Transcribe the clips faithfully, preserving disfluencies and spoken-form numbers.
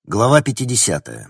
Глава пятидесятая.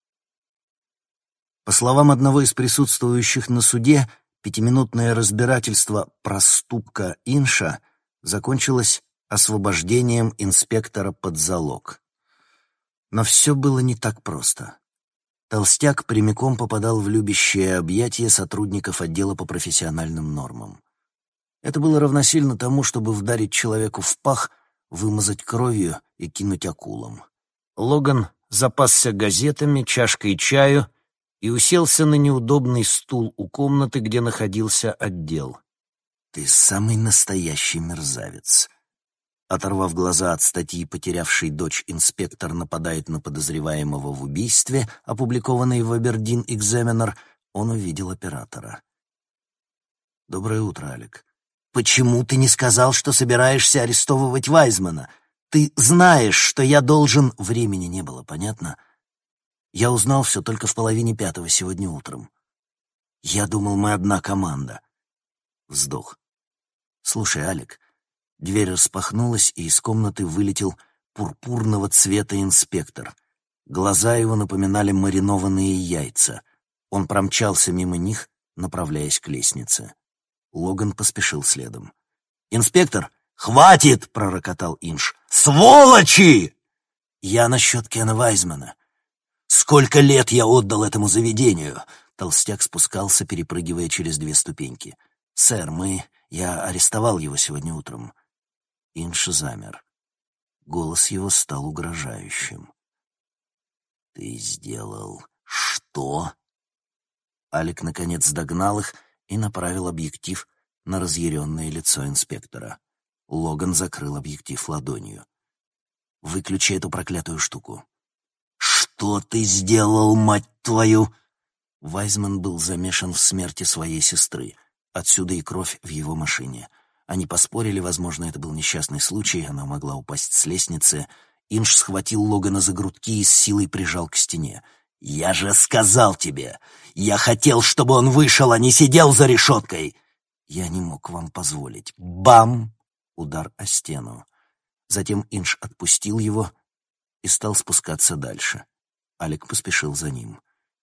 По словам одного из присутствующих на суде, пятиминутное разбирательство «проступка Инша» закончилось освобождением инспектора под залог. Но все было не так просто. Толстяк прямиком попадал в любящее объятие сотрудников отдела по профессиональным нормам. Это было равносильно тому, чтобы вдарить человеку в пах, вымазать кровью и кинуть акулам. Логан запасся газетами, чашкой чаю и уселся на неудобный стул у комнаты, где находился отдел. «Ты самый настоящий мерзавец». Оторвав глаза от статьи «Потерявший дочь инспектор нападает на подозреваемого в убийстве», опубликованной в Абердин Экзаменер, он увидел оператора. «Доброе утро, Алек. Почему ты не сказал, что собираешься арестовывать Вайзмана? Ты знаешь, что я должен...» Времени не было, понятно? Я узнал все только в половине пятого сегодня утром. Я думал, мы одна команда. Вздох. Слушай, Алек, дверь распахнулась, и из комнаты вылетел пурпурного цвета инспектор. Глаза его напоминали маринованные яйца. Он промчался мимо них, направляясь к лестнице. Логан поспешил следом. «Инспектор!» «Хватит!» — пророкотал Инш. «Сволочи!» «Я насчет Кена Вайзмана. Сколько лет я отдал этому заведению?» Толстяк спускался, перепрыгивая через две ступеньки. «Сэр, мы... Я арестовал его сегодня утром». Инш замер. Голос его стал угрожающим. «Ты сделал что?» Алек наконец догнал их и направил объектив на разъяренное лицо инспектора. Логан закрыл объектив ладонью. «Выключи эту проклятую штуку». «Что ты сделал, мать твою?» Вайзман был замешан в смерти своей сестры. Отсюда и кровь в его машине. Они поспорили, возможно, это был несчастный случай, она могла упасть с лестницы. Инш схватил Логана за грудки и с силой прижал к стене. «Я же сказал тебе! Я хотел, чтобы он вышел, а не сидел за решеткой!» «Я не мог вам позволить». Бам! Удар о стену. Затем Инш отпустил его и стал спускаться дальше. Алек поспешил за ним.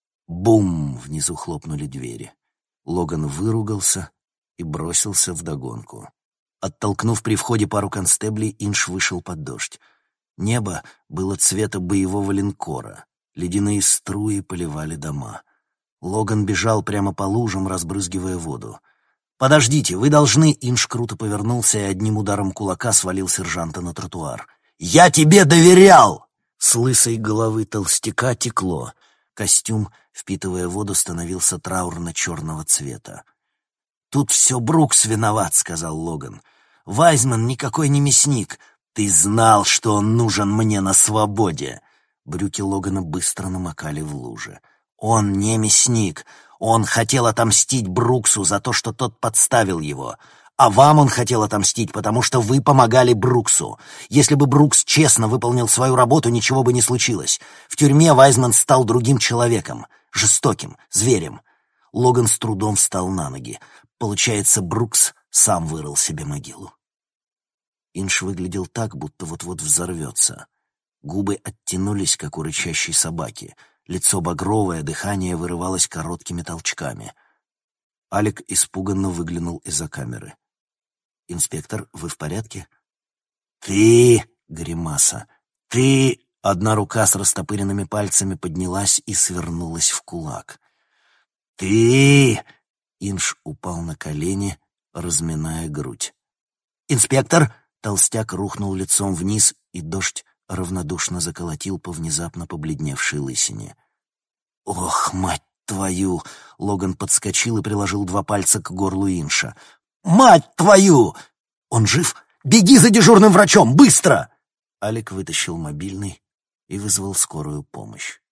Бум! Внизу хлопнули двери. Логан выругался и бросился вдогонку. Оттолкнув при входе пару констеблей, Инш вышел под дождь. Небо было цвета боевого линкора. Ледяные струи поливали дома. Логан бежал прямо по лужам, разбрызгивая воду. «Подождите, вы должны...» Инш круто повернулся и одним ударом кулака свалил сержанта на тротуар. «Я тебе доверял!» С лысой головы толстяка текло. Костюм, впитывая воду, становился траурно-черного цвета. «Тут все Брукс виноват», — сказал Логан. «Вайзман никакой не мясник. Ты знал, что он нужен мне на свободе». Брюки Логана быстро намокали в луже. «Он не мясник. Он хотел отомстить Бруксу за то, что тот подставил его. А вам он хотел отомстить, потому что вы помогали Бруксу. Если бы Брукс честно выполнил свою работу, ничего бы не случилось. В тюрьме Вайзман стал другим человеком. Жестоким, зверем». Логан с трудом встал на ноги. Получается, Брукс сам вырыл себе могилу. Инш выглядел так, будто вот-вот взорвется. Губы оттянулись, как у рычащей собаки. Лицо багровое, дыхание вырывалось короткими толчками. Алек испуганно выглянул из-за камеры. «Инспектор, вы в порядке?» «Ты...» — гримаса. «Ты...» — одна рука с растопыренными пальцами поднялась и свернулась в кулак. «Ты...» — Инш упал на колени, разминая грудь. «Инспектор!» — толстяк рухнул лицом вниз, и дождь равнодушно заколотил по внезапно побледневшей лысине. «Ох, мать твою!» — Логан подскочил и приложил два пальца к горлу Инша. «Мать твою! Он жив? Беги за дежурным врачом! Быстро!» Алек вытащил мобильный и вызвал скорую помощь.